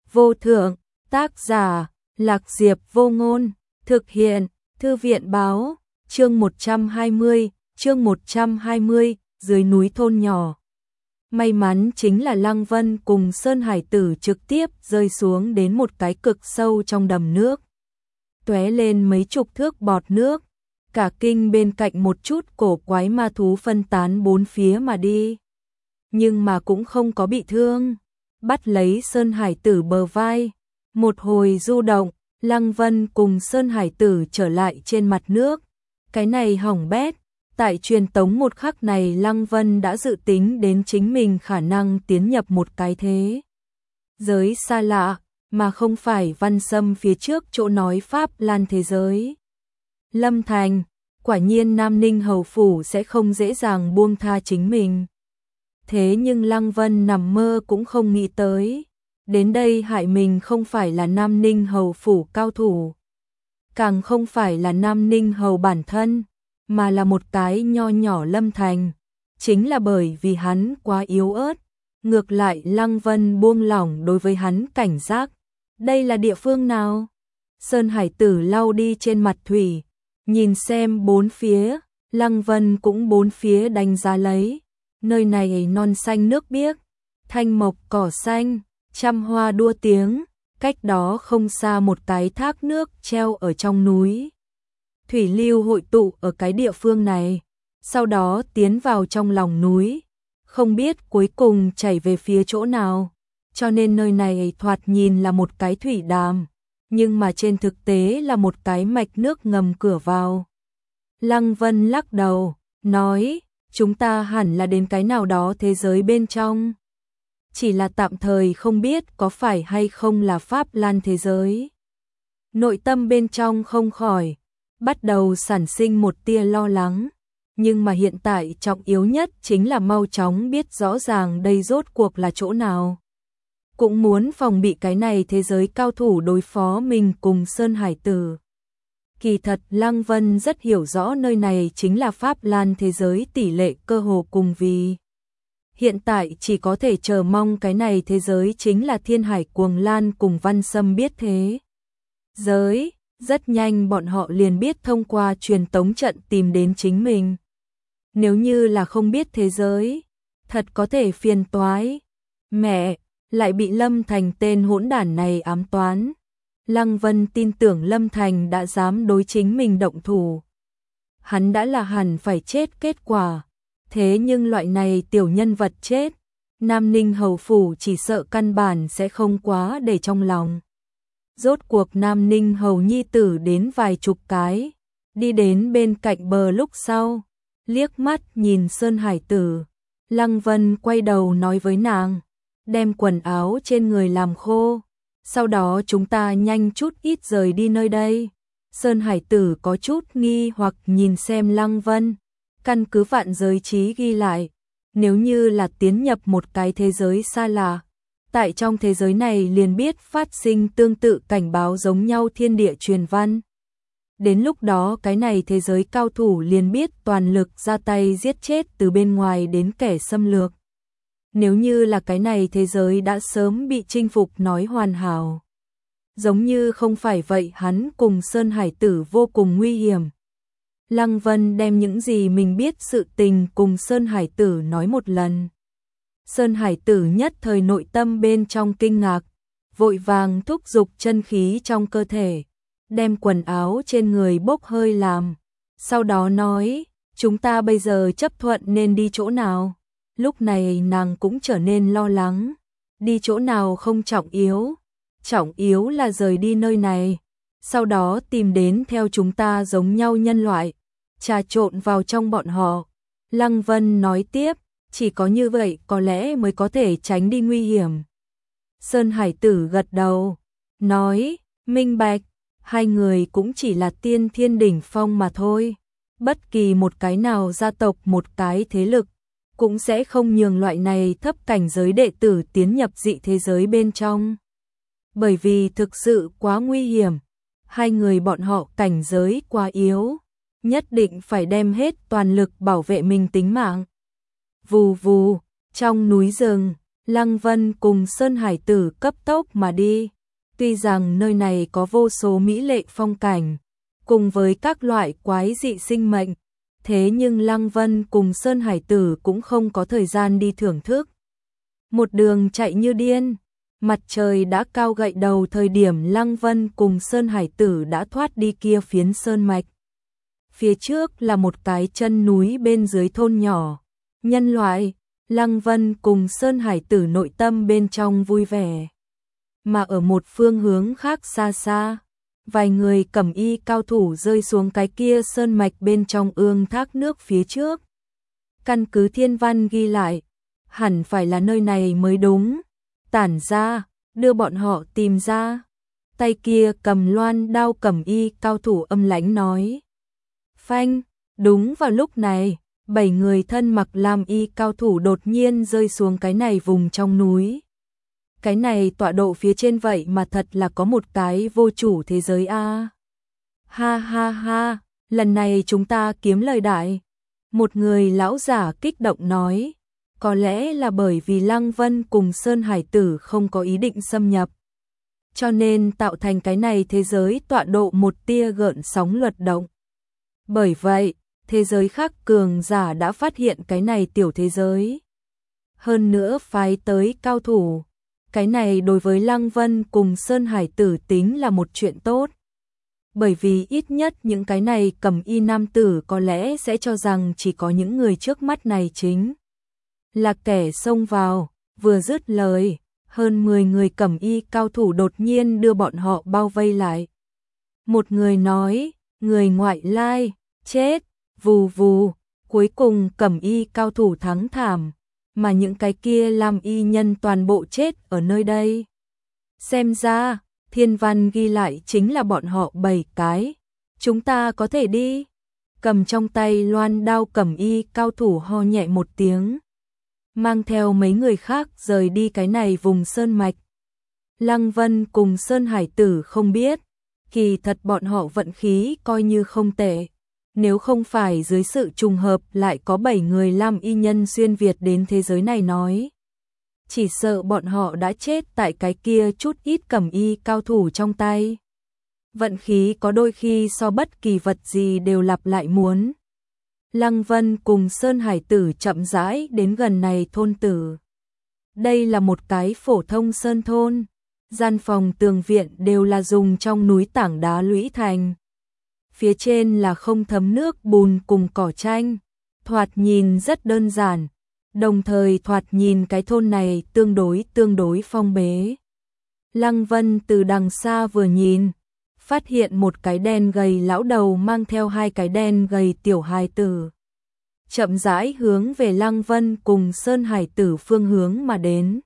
vô thượng, tác giả, Lạc Diệp Vô Ngôn, thực hiện, Thư viện báo, chương 120, dưới núi thôn nhỏ. May mắn chính là Lăng Vân cùng Sơn Hải Tử trực tiếp rơi xuống đến một cái cực sâu trong đầm nước. Tóe lên mấy chục thước bọt nước, cả kinh bên cạnh một chút cổ quái ma thú phân tán bốn phía mà đi. Nhưng mà cũng không có bị thương, bắt lấy Sơn Hải Tử bờ vai, một hồi du động, Lăng Vân cùng Sơn Hải Tử trở lại trên mặt nước. Cái này hỏng bét, tại truyền tống một khắc này Lăng Vân đã dự tính đến chính mình khả năng tiến nhập một cái thế giới xa lạ, mà không phải Văn Sâm phía trước chỗ nói Pháp Lan thế giới. Lâm Thành, quả nhiên Nam Ninh Hầu Phủ sẽ không dễ dàng buông tha chính mình. Thế nhưng Lăng Vân nằm mơ cũng không nghĩ tới. Đến đây hại mình không phải là Nam Ninh Hầu Phủ cao thủ, càng không phải là Nam Ninh Hầu bản thân, mà là một cái nho nhỏ Lâm Thành. Chính là bởi vì hắn quá yếu ớt, ngược lại Lăng Vân buông lỏng đối với hắn cảnh giác. Đây là địa phương nào? Sơn Hải Tử lau đi trên mặt thủy, nhìn xem bốn phía, Lăng Vân cũng bốn phía đánh giá lấy. Nơi này non xanh nước biếc, thanh mộc cỏ xanh, trăm hoa đua tiếng, cách đó không xa một cái thác nước treo ở trong núi. Thủy lưu hội tụ ở cái địa phương này, sau đó tiến vào trong lòng núi, không biết cuối cùng chảy về phía chỗ nào, cho nên nơi này thoạt nhìn là một cái thủy đàm, nhưng mà trên thực tế là một cái mạch nước ngầm cửa vào. Lăng Vân lắc đầu, nói, chúng ta hẳn là đến cái nào đó thế giới bên trong. Chỉ là tạm thời không biết có phải hay không là Pháp Lan thế giới. Nội tâm bên trong không khỏi bắt đầu sản sinh một tia lo lắng, nhưng mà hiện tại trọng yếu nhất chính là mau chóng biết rõ ràng đây rốt cuộc là chỗ nào. Cũng muốn phòng bị cái này thế giới cao thủ đối phó mình cùng Sơn Hải Tử. Kỳ thật Lăng Vân rất hiểu rõ nơi này chính là Pháp Lan thế giới, tỷ lệ cơ hồ cùng vì. Hiện tại chỉ có thể chờ mong cái này thế giới chính là Thiên Hải Cuồng Lan cùng Văn Sâm biết thế giới. Rất nhanh bọn họ liền biết thông qua truyền tống trận tìm đến chính mình. Nếu như là không biết thế giới, thật có thể phiền toái. Mẹ, lại bị Lâm Thành tên hỗn đản này ám toán. Lăng Vân tin tưởng Lâm Thành đã dám đối chính mình động thủ. Hắn đã là hẳn phải chết kết quả. Thế nhưng loại này tiểu nhân vật chết, Nam Ninh Hầu Phủ chỉ sợ căn bản sẽ không quá để trong lòng. Rốt cuộc Nam Ninh Hầu nhi tử đến vài chục cái, đi đến bên cạnh bờ lúc sau, liếc mắt nhìn Sơn Hải Tử. Lăng Vân quay đầu nói với nàng, đem quần áo trên người làm khô, sau đó chúng ta nhanh chút ít rời đi nơi đây. Sơn Hải Tử có chút nghi hoặc nhìn xem Lăng Vân. Căn cứ vạn giới trí ghi lại, nếu như là tiến nhập một cái thế giới xa lạ, tại trong thế giới này liền biết phát sinh tương tự cảnh báo giống nhau thiên địa truyền văn. Đến lúc đó cái này thế giới cao thủ liền biết toàn lực ra tay giết chết từ bên ngoài đến kẻ xâm lược. Nếu như là cái này thế giới đã sớm bị chinh phục nói hoàn hảo. Giống như không phải vậy hắn cùng Sơn Hải Tử vô cùng nguy hiểm. Lăng Vân đem những gì mình biết sự tình cùng Sơn Hải Tử nói một lần. Sơn Hải Tử nhất thời nội tâm bên trong kinh ngạc, vội vàng thúc giục chân khí trong cơ thể, đem quần áo trên người bốc hơi làm. Sau đó nói, chúng ta bây giờ chấp thuận nên đi chỗ nào? Lúc này nàng cũng trở nên lo lắng. Đi chỗ nào không trọng yếu là rời đi nơi này. Sau đó tìm đến theo chúng ta giống nhau nhân loại, trà trộn vào trong bọn họ. Lăng Vân nói tiếp, chỉ có như vậy có lẽ mới có thể tránh đi nguy hiểm. Sơn Hải Tử gật đầu, nói, minh bạch, hai người cũng chỉ là tiên thiên đỉnh phong mà thôi. Bất kỳ một cái nào gia tộc một cái thế lực, cũng sẽ không nhường loại này thấp cảnh giới đệ tử tiến nhập dị thế giới bên trong. Bởi vì thực sự quá nguy hiểm, hai người bọn họ cảnh giới quá yếu, nhất định phải đem hết toàn lực bảo vệ mình tính mạng. Vù vù, trong núi rừng, Lăng Vân cùng Sơn Hải Tử cấp tốc mà đi. Tuy rằng nơi này có vô số mỹ lệ phong cảnh, cùng với các loại quái dị sinh mệnh, thế nhưng Lăng Vân cùng Sơn Hải Tử cũng không có thời gian đi thưởng thức. Một đường chạy như điên, mặt trời đã cao gậy đầu thời điểm Lăng Vân cùng Sơn Hải Tử đã thoát đi kia phiến sơn mạch. Phía trước là một cái chân núi bên dưới thôn nhỏ. Nhân loại, Lăng Vân cùng Sơn Hải Tử nội tâm bên trong vui vẻ. Mà ở một phương hướng khác xa xa, vài người cẩm y cao thủ rơi xuống cái kia sơn mạch bên trong ương thác nước phía trước. Căn cứ thiên văn ghi lại, hẳn phải là nơi này mới đúng. Tản ra, đưa bọn họ tìm ra. Tay kia cầm loan đao cẩm y cao thủ âm lãnh nói. Phanh, đúng vào lúc này, 7 người thân mặc lam y cao thủ đột nhiên rơi xuống cái này vùng trong núi. Cái này tọa độ phía trên vậy mà thật là có một cái vô chủ thế giới a. Ha ha ha, lần này chúng ta kiếm lời đại. Một người lão giả kích động nói, có lẽ là bởi vì Lăng Vân cùng Sơn Hải Tử không có ý định xâm nhập, cho nên tạo thành cái này thế giới tọa độ một tia gợn sóng luật động. Bởi vậy, thế giới khác cường giả đã phát hiện cái này tiểu thế giới. Hơn nữa phái tới cao thủ. Cái này đối với Lăng Vân cùng Sơn Hải Tử tính là một chuyện tốt. Bởi vì ít nhất những cái này cẩm y nam tử có lẽ sẽ cho rằng chỉ có những người trước mắt này chính là kẻ xông vào. Vừa dứt lời, hơn 10 người cẩm y cao thủ đột nhiên đưa bọn họ bao vây lại. Một người nói, người ngoại lai, chết, vù vù, cuối cùng cẩm y cao thủ thắng thảm, mà những cái kia lam y nhân toàn bộ chết ở nơi đây. Xem ra, thiên văn ghi lại chính là bọn họ 7 cái. Chúng ta có thể đi. Cầm trong tay loan đao cẩm y cao thủ ho nhẹ một tiếng, mang theo mấy người khác rời đi cái này vùng sơn mạch. Lăng Vân cùng Sơn Hải Tử không biết, kỳ thật bọn họ vận khí coi như không tệ. Nếu không phải dưới sự trùng hợp lại có 7 người lam y nhân xuyên Việt đến thế giới này nói, chỉ sợ bọn họ đã chết tại cái kia chút ít cẩm y cao thủ trong tay. Vận khí có đôi khi so bất kỳ vật gì đều lặp lại muốn. Lăng Vân cùng Sơn Hải Tử chậm rãi đến gần này thôn tử. Đây là một cái phổ thông sơn thôn, gian phòng tường viện đều là dùng trong núi tảng đá lũy thành. Phía trên là không thấm nước bùn cùng cỏ tranh, thoạt nhìn rất đơn giản, đồng thời thoạt nhìn cái thôn này tương đối phong bế. Lăng Vân từ đằng xa vừa nhìn, phát hiện một cái đen gầy lão đầu mang theo 2 cái đen gầy tiểu hài tử. Chậm rãi hướng về Lăng Vân cùng Sơn Hải Tử phương hướng mà đến.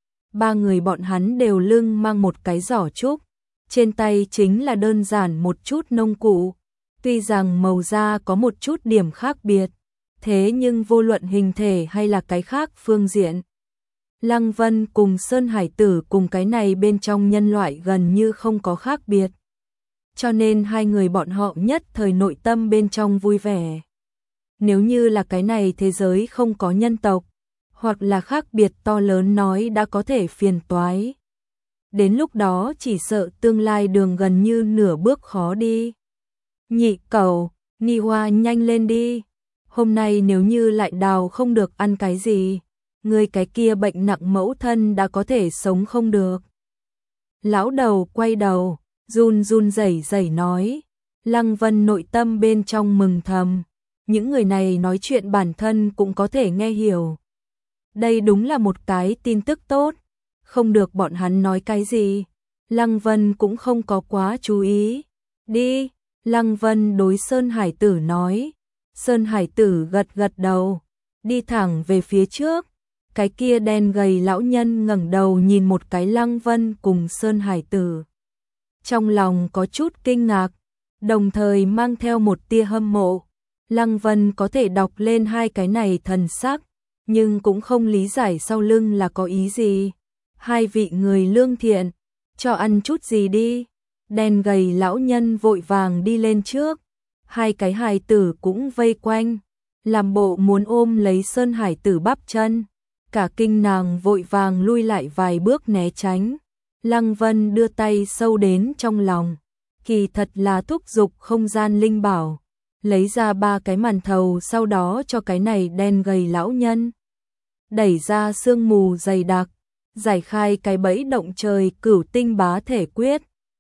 3 người bọn hắn đều lưng mang một cái giỏ trúc, trên tay chính là đơn giản một chút nông cụ. Tuy rằng màu da có một chút điểm khác biệt, thế nhưng vô luận hình thể hay là cái khác phương diện, Lăng Vân cùng Sơn Hải Tử cùng cái này bên trong nhân loại gần như không có khác biệt. Cho nên 2 người bọn họ nhất thời nội tâm bên trong vui vẻ. Nếu như là cái này thế giới không có nhân tộc, hoặc là khác biệt to lớn nói đã có thể phiền toái. Đến lúc đó chỉ sợ tương lai đường gần như nửa bước khó đi. Nhị cẩu, Ni Hoa nhanh lên đi. Hôm nay nếu như lại đào không được ăn cái gì, người cái kia bệnh nặng mẫu thân đã có thể sống không được. Lão đầu quay đầu, run run rẩy rẩy nói. Lăng Vân nội tâm bên trong mừng thầm. Những người này nói chuyện bản thân cũng có thể nghe hiểu. Đây đúng là một cái tin tức tốt. Không được bọn hắn nói cái gì, Lăng Vân cũng không có quá chú ý. Đi, Lăng Vân đối Sơn Hải Tử nói. Sơn Hải Tử gật gật đầu, đi thẳng về phía trước. Cái kia đen gầy lão nhân ngẩng đầu nhìn một cái Lăng Vân cùng Sơn Hải Tử. Trong lòng có chút kinh ngạc, đồng thời mang theo một tia hâm mộ. Lăng Vân có thể đọc lên 2 cái này thần sắc, nhưng cũng không lý giải sau lưng là có ý gì. 2 vị người lương thiện, cho ăn chút gì đi. Đen gầy lão nhân vội vàng đi lên trước. 2 cái hài tử cũng vây quanh, làm bộ muốn ôm lấy Sơn Hải Tử bắp chân. Cả kinh nàng vội vàng lui lại vài bước né tránh. Lăng Vân đưa tay sâu đến trong lòng, kỳ thật là thúc giục không gian linh bảo, lấy ra 3 cái màn thầu, sau đó cho cái này đen gầy lão nhân. Đẩy ra sương mù dày đặc, giải khai cái bẫy động trời Cửu Tinh Bá Thể Quyết,